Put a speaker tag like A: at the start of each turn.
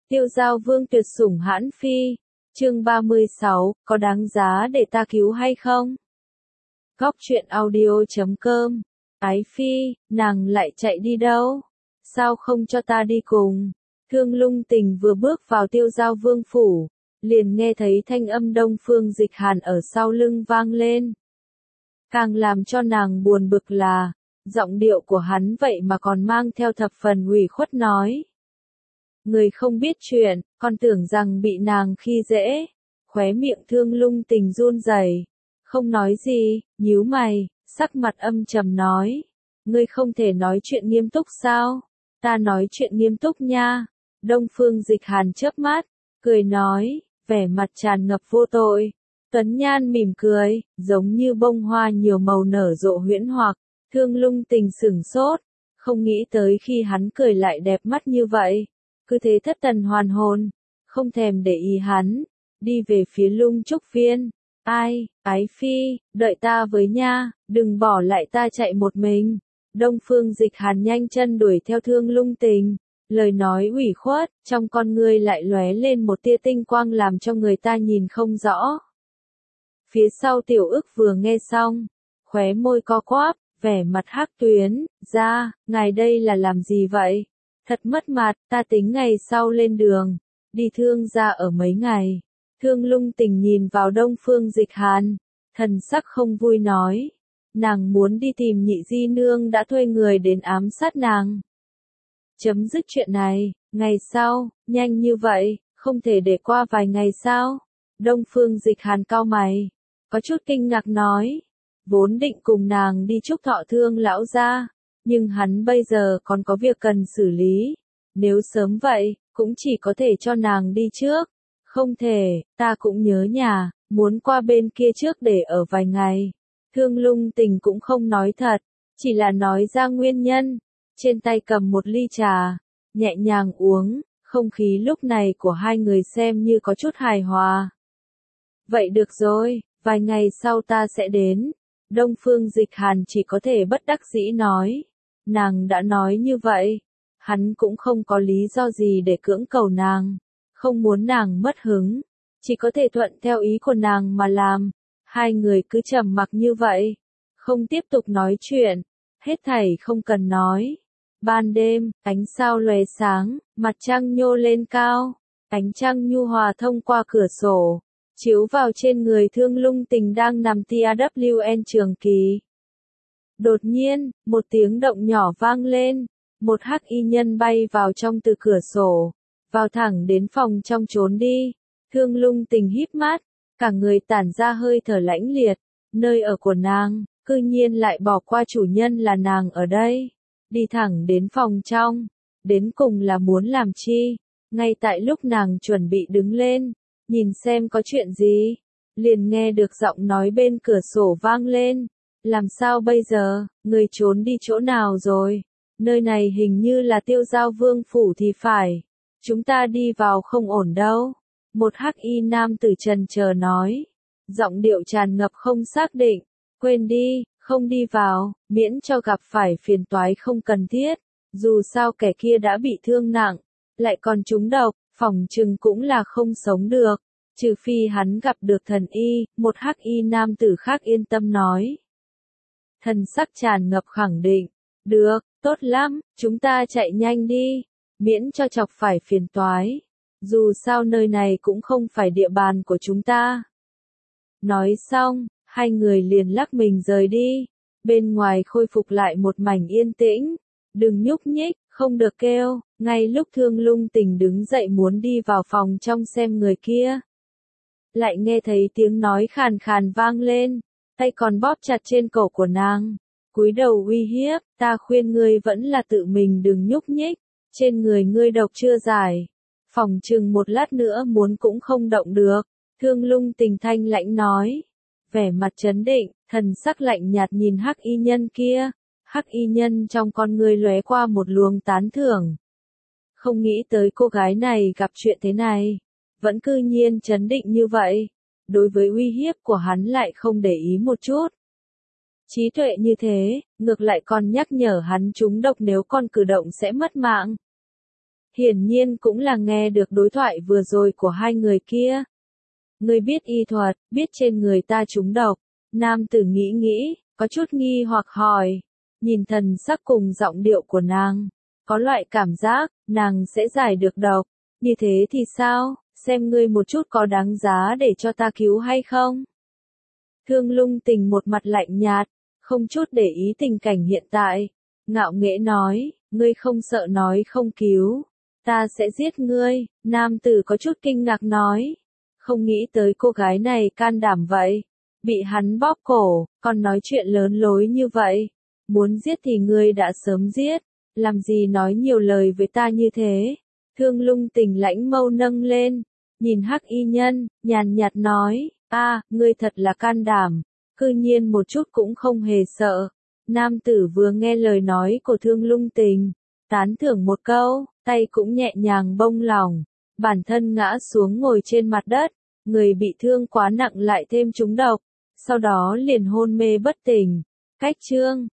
A: Tiêu Giao Vương tuyệt sủng hãn phi. Chương 36, có đáng giá để ta cứu hay không? Góc truyện audio.com. Ái phi, nàng lại chạy đi đâu? Sao không cho ta đi cùng? Thương Lung Tình vừa bước vào Tiêu Giao Vương phủ, liền nghe thấy thanh âm Đông Phương Dịch Hàn ở sau lưng vang lên. Càng làm cho nàng buồn bực là, giọng điệu của hắn vậy mà còn mang theo thập phần ủy khuất nói. Người không biết chuyện, còn tưởng rằng bị nàng khi dễ. Khóe miệng Thương Lung Tình run rẩy, không nói gì, nhíu mày, sắc mặt âm trầm nói. Ngươi không thể nói chuyện nghiêm túc sao? Ta nói chuyện nghiêm túc nha. Đông Phương Dịch Hàn chớp mắt, cười nói, vẻ mặt tràn ngập vô tội. Tuấn Nhan mỉm cười, giống như bông hoa nhiều màu nở rộ huyễn hoặc. Thương Lung Tình sửng sốt, không nghĩ tới khi hắn cười lại đẹp mắt như vậy. Cứ thế thất thần hoàn hồn, không thèm để ý hắn, đi về phía Lung Trúc Viên. Ai, Ái phi, đợi ta với nha, đừng bỏ lại ta chạy một mình. Đông Phương Dịch Hàn nhanh chân đuổi theo Thương Lung Tình, lời nói ủy khuất, trong con ngươi lại lóe lên một tia tinh quang làm cho người ta nhìn không rõ. Phía sau Tiểu Ức vừa nghe xong, khóe môi co quắp, vẻ mặt hắc tuyến, ra, ngài đây là làm gì vậy? Thật mất mặt, ta tính ngày sau lên đường, đi Thương gia ở mấy ngày. Thương Lung Tình nhìn vào Đông Phương Dịch Hàn, thần sắc không vui nói. Nàng muốn đi tìm nhị di nương đã thuê người đến ám sát nàng. Chấm dứt chuyện này, ngày sau, nhanh như vậy, không thể để qua vài ngày sao? Đông Phương Dịch Hàn cau mày, có chút kinh ngạc nói. Vốn định cùng nàng đi chúc thọ Thương lão gia, nhưng hắn bây giờ còn có việc cần xử lý. Nếu sớm vậy, cũng chỉ có thể cho nàng đi trước. Không thể, ta cũng nhớ nhà, muốn qua bên kia trước để ở vài ngày. Thương Lung Tình cũng không nói thật, chỉ là nói ra nguyên nhân. Trên tay cầm một ly trà, nhẹ nhàng uống, không khí lúc này của hai người xem như có chút hài hòa. Vậy được rồi, vài ngày sau ta sẽ đến. Đông Phương Dịch Hàn chỉ có thể bất đắc dĩ nói. Nàng đã nói như vậy, hắn cũng không có lý do gì để cưỡng cầu nàng. Không muốn nàng mất hứng, chỉ có thể thuận theo ý của nàng mà làm. Hai người cứ trầm mặc như vậy, không tiếp tục nói chuyện, hết thảy không cần nói. Ban đêm, ánh sao lóe sáng, mặt trăng nhô lên cao, ánh trăng nhu hòa thông qua cửa sổ, chiếu vào trên người Thương Lung Tình đang nằm TAWN trường kỳ. Đột nhiên, một tiếng động nhỏ vang lên, một hắc y nhân bay vào trong từ cửa sổ, vào thẳng đến phòng trong trốn đi. Thương Lung Tình híp mắt, cả người tản ra hơi thở lãnh liệt, nơi ở của nàng, cư nhiên lại bỏ qua chủ nhân là nàng ở đây, đi thẳng đến phòng trong, đến cùng là muốn làm chi? Ngay tại lúc nàng chuẩn bị đứng lên, nhìn xem có chuyện gì, liền nghe được giọng nói bên cửa sổ vang lên. Làm sao bây giờ, người trốn đi chỗ nào rồi? Nơi này hình như là Tiêu Giao Vương phủ thì phải. Chúng ta đi vào không ổn đâu. Một hắc y nam tử trần chờ nói. Giọng điệu tràn ngập không xác định. Quên đi, không đi vào, miễn cho gặp phải phiền toái không cần thiết. Dù sao kẻ kia đã bị thương nặng, lại còn trúng độc, phỏng chừng cũng là không sống được. Trừ phi hắn gặp được thần y, một hắc y nam tử khác yên tâm nói. Thần sắc tràn ngập khẳng định. Được, tốt lắm, chúng ta chạy nhanh đi, miễn cho chọc phải phiền toái. Dù sao nơi này cũng không phải địa bàn của chúng ta. Nói xong, hai người liền lắc mình rời đi. Bên ngoài khôi phục lại một mảnh yên tĩnh. Đừng nhúc nhích, không được kêu. Ngay lúc Thương Lung Tình đứng dậy muốn đi vào phòng trong xem người kia, lại nghe thấy tiếng nói khàn khàn vang lên, tay còn bóp chặt trên cổ của nàng. Cúi đầu uy hiếp, ta khuyên ngươi vẫn là tự mình đừng nhúc nhích, trên người ngươi độc chưa giải. Phòng chừng một lát nữa muốn cũng không động được. Thương Lung Tình thanh lãnh nói, vẻ mặt trấn định, thần sắc lạnh nhạt nhìn hắc y nhân kia. Hắc y nhân trong con ngươi lóe qua một luồng tán thưởng. Không nghĩ tới cô gái này gặp chuyện thế này, vẫn cư nhiên trấn định như vậy. Đối với uy hiếp của hắn lại không để ý một chút. Trí tuệ như thế, ngược lại còn nhắc nhở hắn trúng độc nếu còn cử động sẽ mất mạng. hiển nhiên cũng là nghe được đối thoại vừa rồi của hai người kia. Ngươi biết y thuật, biết trên người ta trúng độc. Nam tử nghĩ nghĩ, có chút nghi hoặc hỏi. Nhìn thần sắc cùng giọng điệu của nàng, có loại cảm giác, nàng sẽ giải được độc. Như thế thì sao, xem ngươi một chút có đáng giá để cho ta cứu hay không? Thương Lung Tình một mặt lạnh nhạt, không chút để ý tình cảnh hiện tại. Ngạo nghễ nói, ngươi không sợ nói không cứu, ta sẽ giết ngươi. Nam tử có chút kinh ngạc nói, không nghĩ tới cô gái này can đảm vậy. Bị hắn bóp cổ, còn nói chuyện lớn lối như vậy. Muốn giết thì ngươi đã sớm giết, làm gì nói nhiều lời với ta như thế. Thương Lung Tình lãnh mâu nâng lên, nhìn Hắc Y Nhân, nhàn nhạt nói, ngươi thật là can đảm, cư nhiên một chút cũng không hề sợ. Nam tử vừa nghe lời nói của Thương Lung Tình, tán thưởng một câu, tay cũng nhẹ nhàng bông lỏng, bản thân ngã xuống ngồi trên mặt đất, người bị thương quá nặng lại thêm trúng độc, sau đó liền hôn mê bất tỉnh. Cách chương